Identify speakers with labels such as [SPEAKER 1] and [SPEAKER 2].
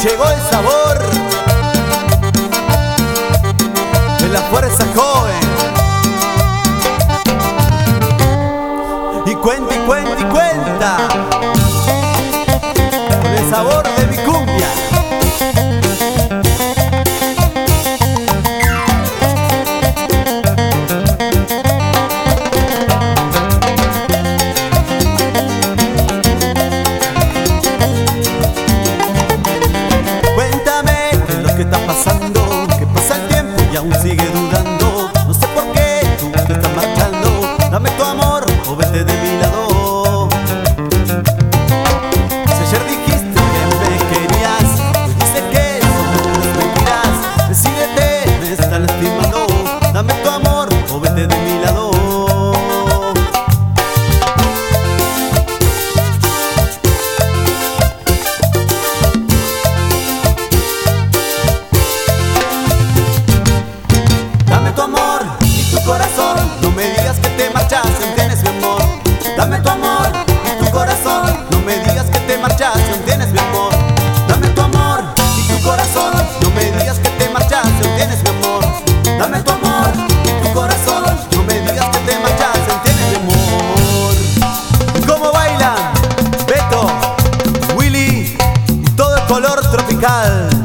[SPEAKER 1] Llegó el sabor de la fuerza joven. Y cuenta y cuenta y cuenta con el sabor de mi cumbia.
[SPEAKER 2] Que pasa el tiempo y aún sigue dudando. No sé por qué tú te estás marchando. Dame tu amor o vete de mi lado. Si ayer dijiste que me querías, hoy dices que son puras mentiras. Decídete, me estás lastimando. Dame tu amor o vete de mi lado. No me digas que te marchas, aún tienes mi amor. Dame tu amor y tu corazón. No me digas que te marchas, aún tienes mi amor. Dame tu amor y tu corazón. No me digas que te marchas, aún tienes mi amor. Dame tu amor y tu corazón. No me digas que te marchas, aún tienes mi amor.
[SPEAKER 1] ¿Cómo bailan? Beto, Willy y todo el color tropical.